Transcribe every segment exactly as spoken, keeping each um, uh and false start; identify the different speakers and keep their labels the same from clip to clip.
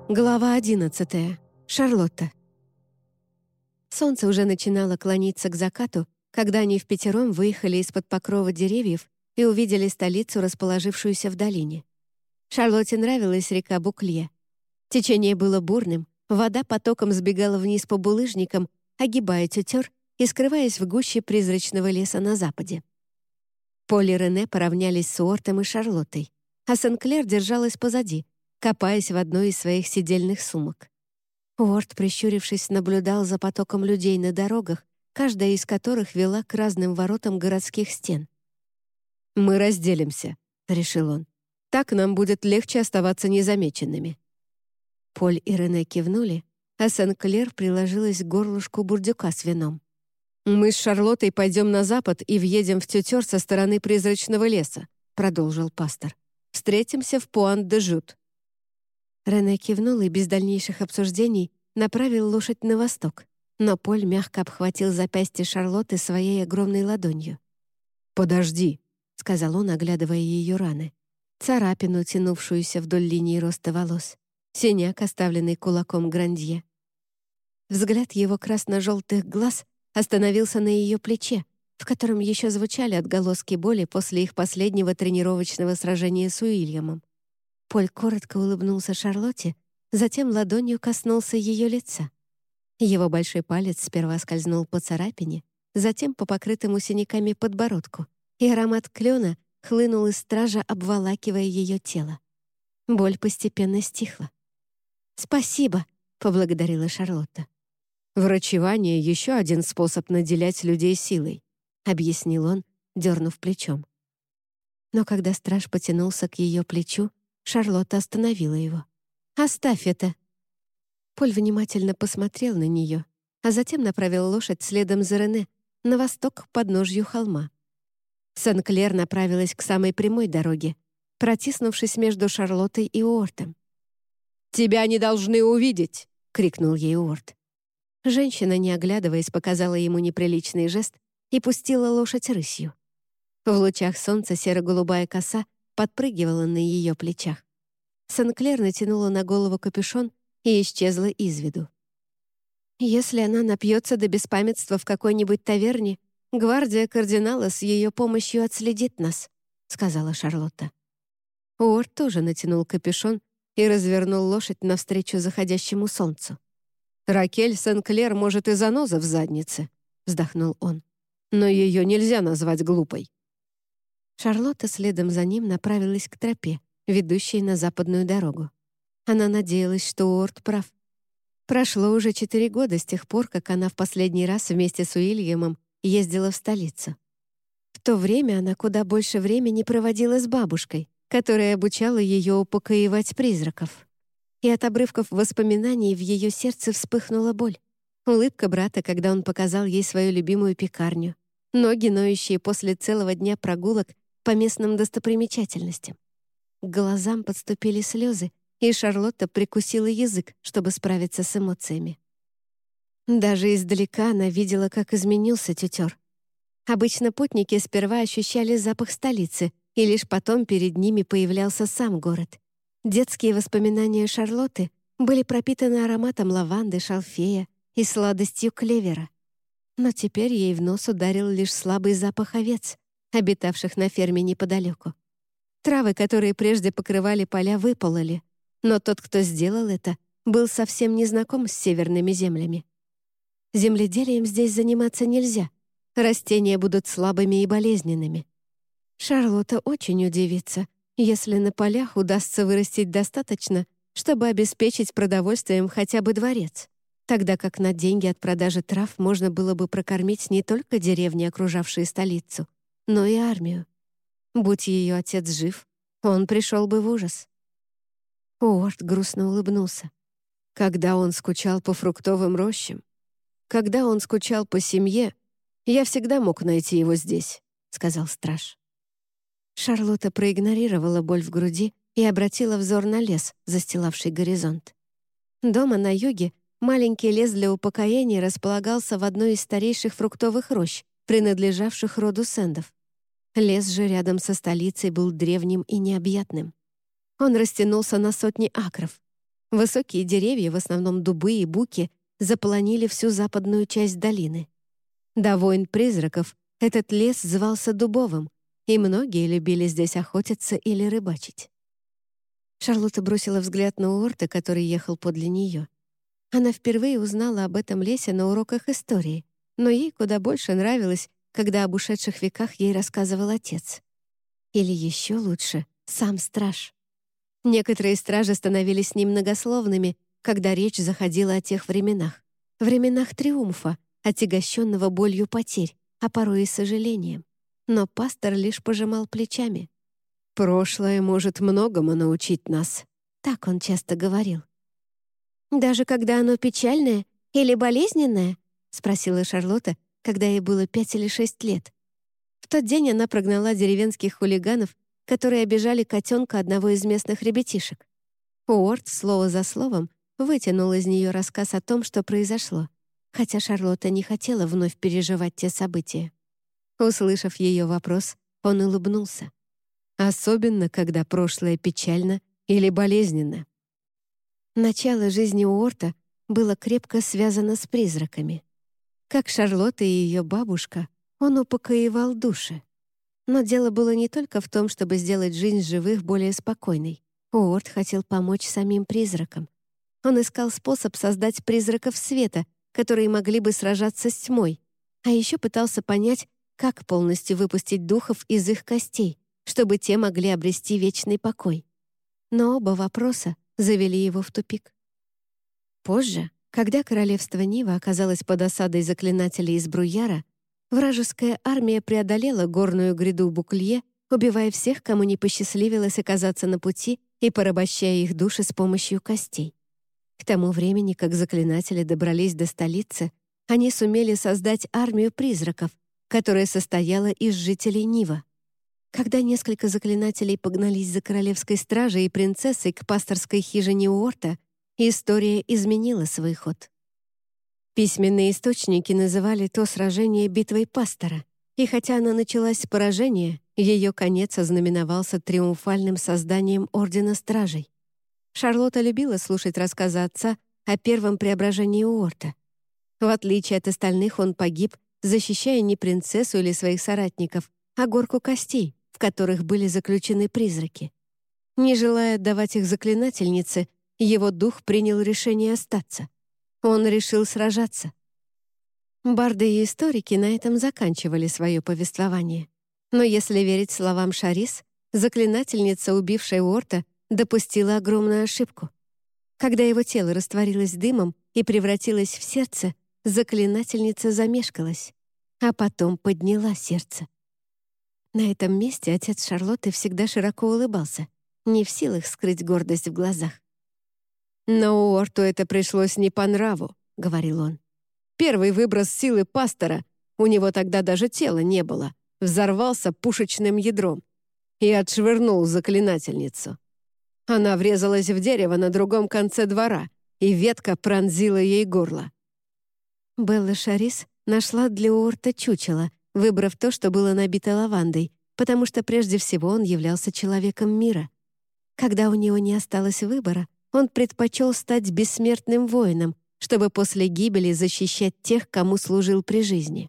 Speaker 1: Глава одиннадцатая. Шарлотта. Солнце уже начинало клониться к закату, когда они впятером выехали из-под покрова деревьев и увидели столицу, расположившуюся в долине. Шарлотте нравилась река Буклье. Течение было бурным, вода потоком сбегала вниз по булыжникам, огибая тютер и скрываясь в гуще призрачного леса на западе. Поль и Рене поравнялись с Уортом и Шарлоттой, а Сен-Клер держалась позади, копаясь в одной из своих сидельных сумок. Уорт, прищурившись, наблюдал за потоком людей на дорогах, каждая из которых вела к разным воротам городских стен. «Мы разделимся», — решил он. «Так нам будет легче оставаться незамеченными». Поль и Рене кивнули, а Сен-Клер приложилась к горлышку бурдюка с вином. «Мы с Шарлоттой пойдем на запад и въедем в тютер со стороны призрачного леса», — продолжил пастор. «Встретимся в Пуан-де-Жут». Рене кивнул и без дальнейших обсуждений направил лошадь на восток, но Поль мягко обхватил запястье Шарлотты своей огромной ладонью. «Подожди», — сказал он, оглядывая ее раны. Царапину, тянувшуюся вдоль линии роста волос, синяк, оставленный кулаком Грандье. Взгляд его красно-желтых глаз остановился на ее плече, в котором еще звучали отголоски боли после их последнего тренировочного сражения с Уильямом. Поль коротко улыбнулся Шарлотте, затем ладонью коснулся ее лица. Его большой палец сперва скользнул по царапине, затем по покрытому синяками подбородку, и аромат клена хлынул из стража, обволакивая ее тело. Боль постепенно стихла. «Спасибо», — поблагодарила Шарлотта. «Врачевание — еще один способ наделять людей силой», — объяснил он, дернув плечом. Но когда страж потянулся к ее плечу, Шарлотта остановила его. «Оставь это!» Поль внимательно посмотрел на нее, а затем направил лошадь следом за Рене на восток к подножью холма. Сен-Клер направилась к самой прямой дороге, протиснувшись между Шарлоттой и Уортом. «Тебя не должны увидеть!» — крикнул ей Уорт. Женщина, не оглядываясь, показала ему неприличный жест и пустила лошадь рысью. В лучах солнца серо-голубая коса подпрыгивала на ее плечах. Сен-Клер натянула на голову капюшон и исчезла из виду. «Если она напьется до беспамятства в какой-нибудь таверне, гвардия кардинала с ее помощью отследит нас», — сказала Шарлотта. Уорт тоже натянул капюшон и развернул лошадь навстречу заходящему солнцу. «Ракель Сен-Клер может и заноза в заднице», — вздохнул он. «Но ее нельзя назвать глупой». Шарлотта следом за ним направилась к тропе, ведущей на западную дорогу. Она надеялась, что Уорт прав. Прошло уже четыре года с тех пор, как она в последний раз вместе с Уильямом ездила в столицу. В то время она куда больше времени проводила с бабушкой, которая обучала ее упокоивать призраков. И от обрывков воспоминаний в ее сердце вспыхнула боль. Улыбка брата, когда он показал ей свою любимую пекарню. Ноги, ноющие после целого дня прогулок по местным достопримечательностям. К глазам подступили слезы, и Шарлотта прикусила язык, чтобы справиться с эмоциями. Даже издалека она видела, как изменился тютер. Обычно путники сперва ощущали запах столицы, и лишь потом перед ними появлялся сам город. Детские воспоминания Шарлотты были пропитаны ароматом лаванды, шалфея и сладостью клевера. Но теперь ей в нос ударил лишь слабый запах овец, обитавших на ферме неподалеку. Травы, которые прежде покрывали поля, выпололи, но тот, кто сделал это, был совсем не знаком с северными землями. Земледелием здесь заниматься нельзя, растения будут слабыми и болезненными. Шарлотта очень удивится, если на полях удастся вырастить достаточно, чтобы обеспечить продовольствием хотя бы дворец, тогда как на деньги от продажи трав можно было бы прокормить не только деревни, окружавшие столицу, но и армию. Будь ее отец жив, он пришел бы в ужас. Уорт грустно улыбнулся. Когда он скучал по фруктовым рощам, когда он скучал по семье, я всегда мог найти его здесь, — сказал страж. Шарлотта проигнорировала боль в груди и обратила взор на лес, застилавший горизонт. Дома на юге маленький лес для упокоения располагался в одной из старейших фруктовых рощ, принадлежавших роду Сэндов. Лес же рядом со столицей был древним и необъятным. Он растянулся на сотни акров. Высокие деревья, в основном дубы и буки, заполонили всю западную часть долины. До войн призраков этот лес звался Дубовым, и многие любили здесь охотиться или рыбачить. Шарлотта бросила взгляд на Уорта, который ехал подле нее. Она впервые узнала об этом лесе на уроках истории, но ей куда больше нравилось, когда об ушедших веках ей рассказывал отец. Или еще лучше — сам страж. Некоторые стражи становились немногословными, когда речь заходила о тех временах. Временах триумфа, отягощенного болью потерь, а порой и сожалением. Но пастор лишь пожимал плечами. «Прошлое может многому научить нас», — так он часто говорил. «Даже когда оно печальное или болезненное?» — спросила Шарлотта, когда ей было пять или шесть лет. В тот день она прогнала деревенских хулиганов, которые обижали котенка одного из местных ребятишек. Уорд, слово за словом, вытянул из нее рассказ о том, что произошло, хотя Шарлотта не хотела вновь переживать те события. Услышав ее вопрос, он улыбнулся. «Особенно, когда прошлое печально или болезненно». Начало жизни Уорта было крепко связано с призраками. Как Шарлотта и ее бабушка, он упокоивал души. Но дело было не только в том, чтобы сделать жизнь живых более спокойной. Уорд хотел помочь самим призракам. Он искал способ создать призраков света, которые могли бы сражаться с тьмой, а еще пытался понять, как полностью выпустить духов из их костей, чтобы те могли обрести вечный покой. Но оба вопроса завели его в тупик. Позже, когда королевство Нива оказалось под осадой заклинателей из Бруяра, вражеская армия преодолела горную гряду Буклье, убивая всех, кому не посчастливилось оказаться на пути и порабощая их души с помощью костей. К тому времени, как заклинатели добрались до столицы, они сумели создать армию призраков, которая состояла из жителей Нива. Когда несколько заклинателей погнались за королевской стражей и принцессой к пасторской хижине Уорта, история изменила свой ход. Письменные источники называли то сражение битвой пастора, и хотя она началась с поражения, ее конец ознаменовался триумфальным созданием Ордена Стражей. Шарлотта любила слушать рассказы отца о первом преображении Уорта. В отличие от остальных, он погиб, защищая не принцессу или своих соратников, а горку костей, в которых были заключены призраки. Не желая отдавать их заклинательнице, его дух принял решение остаться. Он решил сражаться. Барды и историки на этом заканчивали свое повествование. Но если верить словам Шарис, заклинательница, убившая Уорта, допустила огромную ошибку. Когда его тело растворилось дымом и превратилось в сердце, заклинательница замешкалась, а потом подняла сердце. На этом месте отец Шарлотты всегда широко улыбался, не в силах скрыть гордость в глазах. «Но Уорту это пришлось не по нраву», — говорил он. «Первый выброс силы пастора, у него тогда даже тела не было, взорвался пушечным ядром и отшвырнул заклинательницу. Она врезалась в дерево на другом конце двора, и ветка пронзила ей горло». Белла Шарис нашла для Уорта чучело, выбрав то, что было набито лавандой, потому что прежде всего он являлся человеком мира. Когда у него не осталось выбора, он предпочел стать бессмертным воином, чтобы после гибели защищать тех, кому служил при жизни.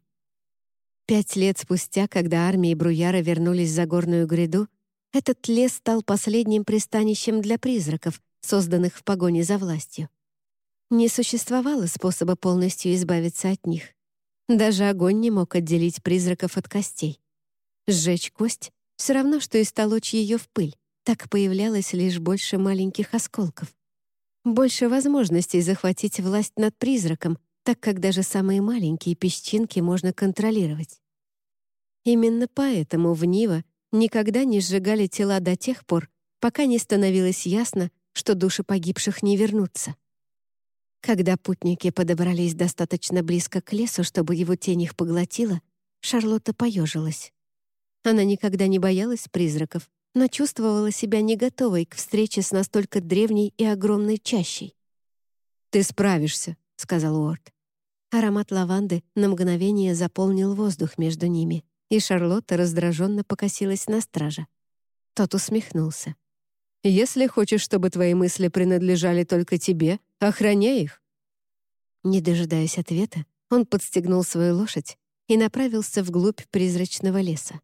Speaker 1: Пять лет спустя, когда армии Бруяра вернулись за горную гряду, этот лес стал последним пристанищем для призраков, созданных в погоне за властью. Не существовало способа полностью избавиться от них. Даже огонь не мог отделить призраков от костей. Сжечь кость — все равно, что истолочь ее в пыль. Так появлялось лишь больше маленьких осколков. Больше возможностей захватить власть над призраком, так как даже самые маленькие песчинки можно контролировать. Именно поэтому в Нива никогда не сжигали тела до тех пор, пока не становилось ясно, что души погибших не вернутся. Когда путники подобрались достаточно близко к лесу, чтобы его тень их поглотила, Шарлотта поежилась. Она никогда не боялась призраков, но чувствовала себя не готовой к встрече с настолько древней и огромной чащей. «Ты справишься», — сказал Уорд. Аромат лаванды на мгновение заполнил воздух между ними, и Шарлотта раздраженно покосилась на стража. Тот усмехнулся.
Speaker 2: Если хочешь, чтобы твои мысли принадлежали только тебе, охраняй их».
Speaker 1: Не дожидаясь ответа, он подстегнул свою лошадь и направился вглубь призрачного леса.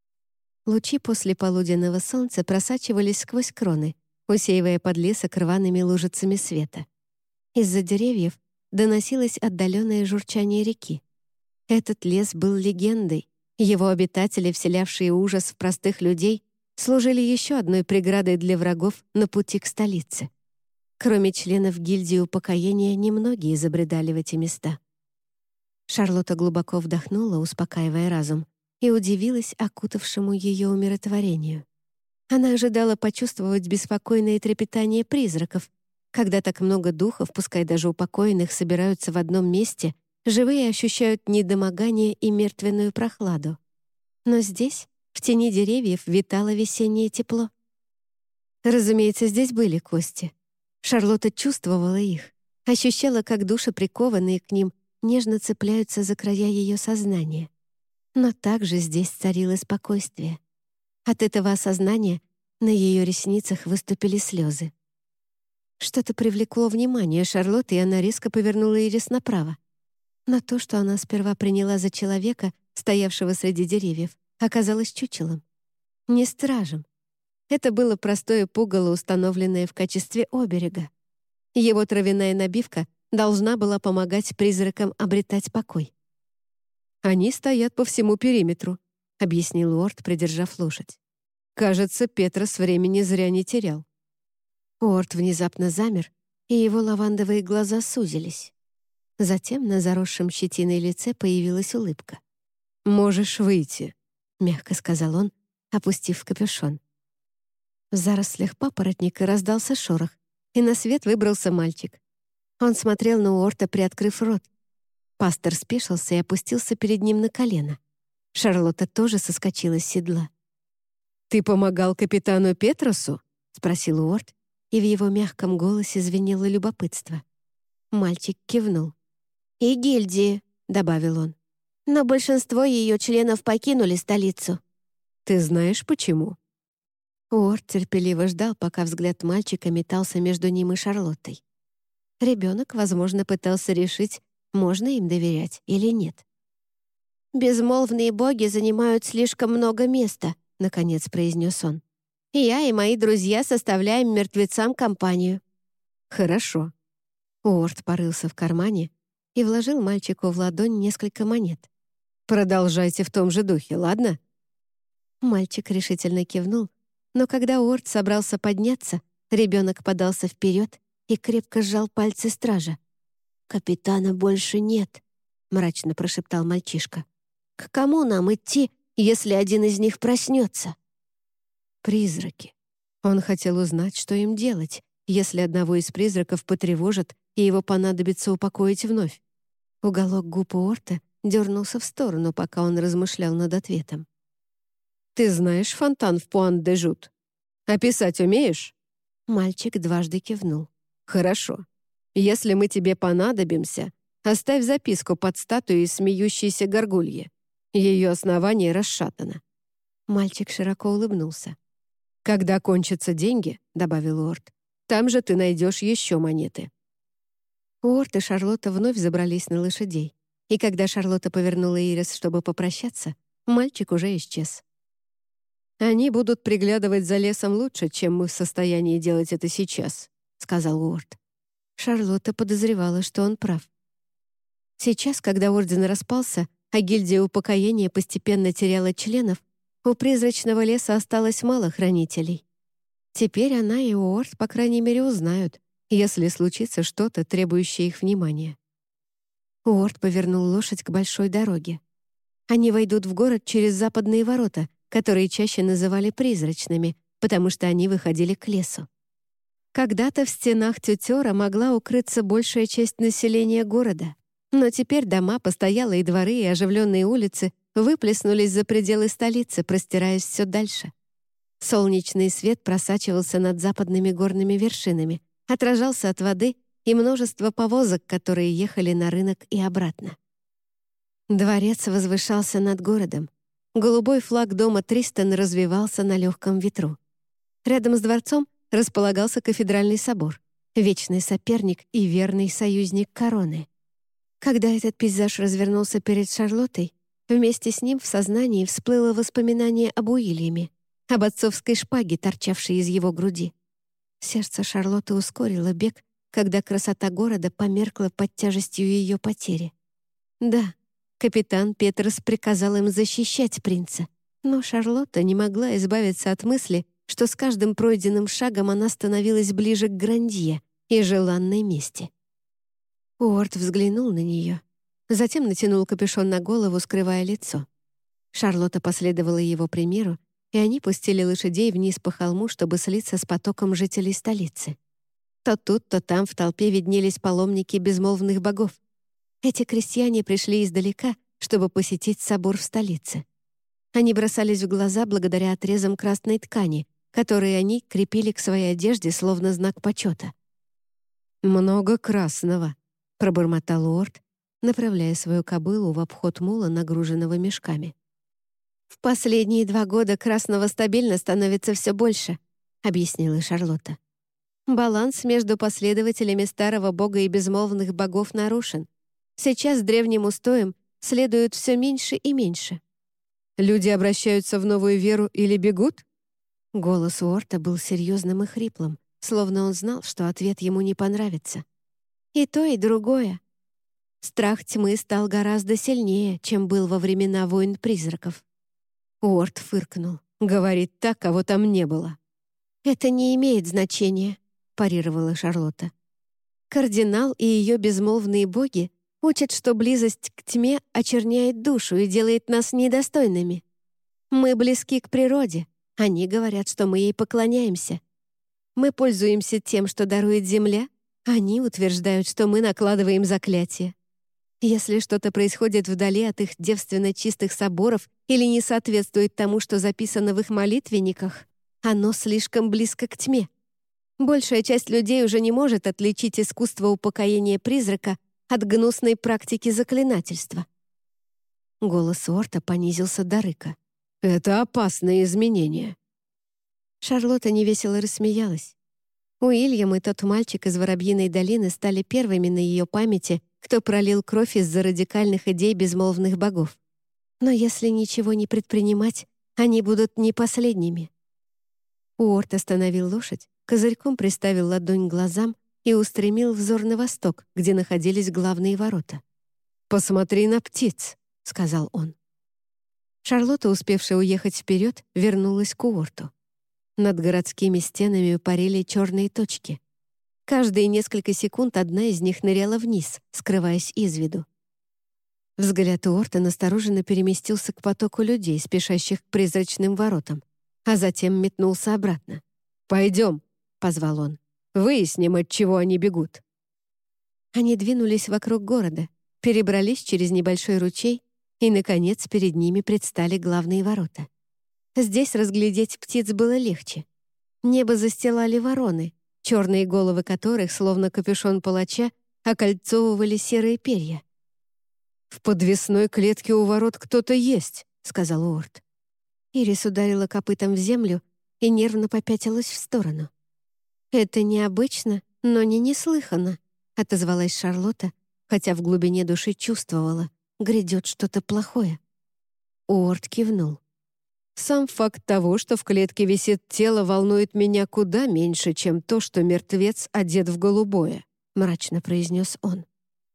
Speaker 1: Лучи после полуденного солнца просачивались сквозь кроны, усеивая подлесок рваными лужицами света. Из-за деревьев доносилось отдаленное журчание реки. Этот лес был легендой. Его обитатели, вселявшие ужас в простых людей, служили еще одной преградой для врагов на пути к столице. Кроме членов гильдии упокоения, немногие забредали в эти места. Шарлотта глубоко вдохнула, успокаивая разум, и удивилась окутавшему ее умиротворению. Она ожидала почувствовать беспокойное трепетание призраков. Когда так много духов, пускай даже упокоенных, собираются в одном месте, живые ощущают недомогание и мертвенную прохладу. Но здесь, в тени деревьев, витало весеннее тепло. Разумеется, здесь были кости. Шарлотта чувствовала их, ощущала, как души, прикованные к ним, нежно цепляются за края ее сознания. Но также здесь царило спокойствие. От этого осознания на ее ресницах выступили слезы. Что-то привлекло внимание Шарлотты, и она резко повернула ирис направо. Но то, что она сперва приняла за человека, стоявшего среди деревьев, оказалось чучелом. Не стражем. Это было простое пугало, установленное в качестве оберега. Его травяная набивка должна была помогать призракам обретать покой.
Speaker 2: «Они стоят по всему периметру», — объяснил Уорд, придержав лошадь. «Кажется, Петрос времени зря не терял».
Speaker 1: Уорд внезапно замер, и его лавандовые глаза сузились. Затем на заросшем щетиной лице появилась улыбка.
Speaker 2: «Можешь выйти»,
Speaker 1: — мягко сказал он, опустив капюшон. В зарослях папоротника раздался шорох, и на свет выбрался мальчик. Он смотрел на Уорта, приоткрыв рот. Пастор спешился и опустился перед ним на колено. Шарлотта тоже соскочила с седла.
Speaker 2: «Ты помогал капитану Петросу?»
Speaker 1: — спросил Уорд, и в его мягком голосе звенело любопытство. Мальчик кивнул. «И гильдии», — добавил он. «Но большинство ее членов покинули столицу».
Speaker 2: «Ты знаешь, почему?»
Speaker 1: Уорд терпеливо ждал, пока взгляд мальчика метался между ним и Шарлоттой. Ребенок, возможно, пытался решить, можно им доверять или нет. «Безмолвные боги занимают слишком много места», — наконец произнес он. «Я и мои друзья составляем мертвецам компанию».
Speaker 2: «Хорошо».
Speaker 1: Уорд порылся в кармане и вложил мальчику в ладонь несколько монет.
Speaker 2: «Продолжайте в том же духе, ладно?»
Speaker 1: Мальчик решительно кивнул, но когда Уорд собрался подняться, ребенок подался вперед и крепко сжал пальцы стража. «Капитана больше нет», — мрачно прошептал мальчишка. «К кому нам идти, если один из них проснется?»
Speaker 2: Призраки. Он хотел узнать, что им делать, если одного из призраков потревожат и его понадобится упокоить вновь.
Speaker 1: Уголок губ Уорта дернулся в сторону, пока он размышлял над ответом.
Speaker 2: «Ты знаешь фонтан в Пуан-де-Жут? Описать умеешь?»
Speaker 1: Мальчик дважды кивнул.
Speaker 2: «Хорошо. Если мы тебе понадобимся, оставь записку под статуей смеющейся горгульи. Ее основание расшатано».
Speaker 1: Мальчик широко улыбнулся.
Speaker 2: «Когда кончатся деньги, — добавил Уорд, — там же ты найдешь еще монеты».
Speaker 1: Уорд и Шарлотта вновь забрались на лошадей, и когда Шарлотта повернула ирис, чтобы попрощаться, мальчик уже исчез.
Speaker 2: «Они будут приглядывать за лесом лучше, чем мы в состоянии делать это сейчас», — сказал Уорд.
Speaker 1: Шарлотта подозревала, что он прав. Сейчас, когда орден распался, а гильдия упокоения постепенно теряла членов, у призрачного леса осталось мало хранителей. Теперь она и Уорд, по крайней мере, узнают, если случится что-то, требующее их внимания. Уорд повернул лошадь к большой дороге. Они войдут в город через западные ворота, которые чаще называли призрачными, потому что они выходили к лесу. Когда-то в стенах Тютера могла укрыться большая часть населения города, но теперь дома, постоялые дворы и оживленные улицы выплеснулись за пределы столицы, простираясь все дальше. Солнечный свет просачивался над западными горными вершинами, отражался от воды и множества повозок, которые ехали на рынок и обратно. Дворец возвышался над городом. Голубой флаг дома Тристан развивался на легком ветру. Рядом с дворцом располагался кафедральный собор, вечный соперник и верный союзник короны. Когда этот пейзаж развернулся перед Шарлоттой, вместе с ним в сознании всплыло воспоминание об Уильяме, об отцовской шпаге, торчавшей из его груди. Сердце Шарлотты ускорило бег, когда красота города померкла под тяжестью ее потери. Да, капитан Петерс приказал им защищать принца, но Шарлотта не могла избавиться от мысли, что с каждым пройденным шагом она становилась ближе к Грандье и желанной мести. Уорд взглянул на нее, затем натянул капюшон на голову, скрывая лицо. Шарлотта последовала его примеру, и они пустили лошадей вниз по холму, чтобы слиться с потоком жителей столицы. То тут, то там в толпе виднелись паломники безмолвных богов. Эти крестьяне пришли издалека, чтобы посетить собор в столице. Они бросались в глаза благодаря отрезам красной ткани, которые они крепили к своей одежде, словно знак почета.
Speaker 2: «Много красного», — пробормотал Уорд,
Speaker 1: направляя свою кобылу в обход мула, нагруженного мешками. «В последние два года красного стабильно становится все больше», — объяснила Шарлотта. «Баланс между последователями старого бога и безмолвных богов нарушен. Сейчас древним устоям следует все меньше и меньше».
Speaker 2: «Люди обращаются в новую веру или бегут?»
Speaker 1: Голос Уорта был серьезным и хриплым, словно он знал, что ответ ему не понравится. «И то, и другое. Страх тьмы стал гораздо сильнее, чем был во времена войн призраков».
Speaker 2: Уорд фыркнул. «Говорит так, кого там не было».
Speaker 1: «Это не имеет значения», — парировала Шарлотта. «Кардинал и ее безмолвные боги учат, что близость к тьме очерняет душу и делает нас недостойными. Мы близки к природе, они говорят, что мы ей поклоняемся. Мы пользуемся тем, что дарует земля, они утверждают, что мы накладываем заклятие. Если что-то происходит вдали от их девственно чистых соборов или не соответствует тому, что записано в их молитвенниках, оно слишком близко к тьме. Большая часть людей уже не может отличить искусство упокоения призрака от гнусной практики заклинательства». Голос Уорта понизился до рыка.
Speaker 2: «Это опасные изменения».
Speaker 1: Шарлотта невесело рассмеялась. Уильям и тот мальчик из Воробьиной долины стали первыми на ее памяти, кто пролил кровь из-за радикальных идей безмолвных богов. Но если ничего не предпринимать, они будут не последними. Уорт остановил лошадь, козырьком приставил ладонь к глазам и устремил взор на восток, где находились главные ворота.
Speaker 2: «Посмотри на птиц», — сказал он.
Speaker 1: Шарлотта, успевшая уехать вперед, вернулась к Уорту. Над городскими стенами парили черные точки. Каждые несколько секунд одна из них ныряла вниз, скрываясь из виду. Взгляд Уорта настороженно переместился к потоку людей, спешащих к призрачным воротам, а затем метнулся обратно.
Speaker 2: «Пойдем», —
Speaker 1: позвал он.
Speaker 2: «Выясним, от чего они бегут».
Speaker 1: Они двинулись вокруг города, перебрались через небольшой ручей, и, наконец, перед ними предстали главные ворота. Здесь разглядеть птиц было легче. Небо застилали вороны, черные головы которых, словно капюшон палача, окольцовывали серые перья.
Speaker 2: «В подвесной клетке у ворот кто-то есть», — сказал Уорд.
Speaker 1: Ирис ударила копытом в землю и нервно попятилась в сторону. «Это необычно, но не неслыханно», — отозвалась Шарлотта, хотя в глубине души чувствовала, грядет что-то плохое. Уорд кивнул.
Speaker 2: «Сам факт того, что в клетке висит тело, волнует меня куда меньше, чем то, что мертвец одет в голубое», — мрачно произнес он.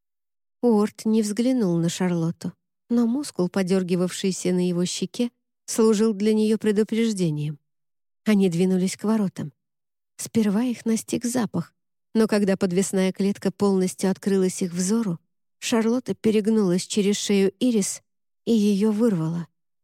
Speaker 1: Уорд не взглянул на Шарлотту, но мускул, подергивавшийся на его щеке, служил для нее предупреждением. Они двинулись к воротам. Сперва их настиг запах, но когда подвесная клетка полностью открылась их взору, Шарлотта перегнулась через шею Ирис и ее вырвала.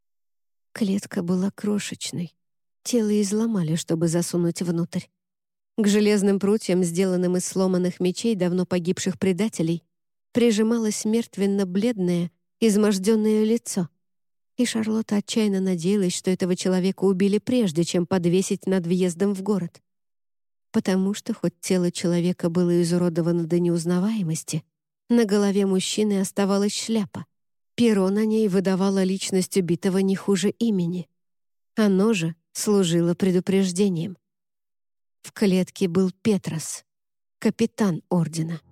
Speaker 1: Клетка была крошечной. Тело изломали, чтобы засунуть внутрь. К железным прутьям, сделанным из сломанных мечей давно погибших предателей, прижималось мертвенно-бледное, изможденное лицо. И Шарлотта отчаянно надеялась, что этого человека убили прежде, чем подвесить над въездом в город. Потому что, хоть тело человека было изуродовано до неузнаваемости, на голове мужчины оставалась шляпа. Перо на ней выдавало личность убитого не хуже имени. Оно же служило предупреждением. В клетке был Петрос, капитан Ордена.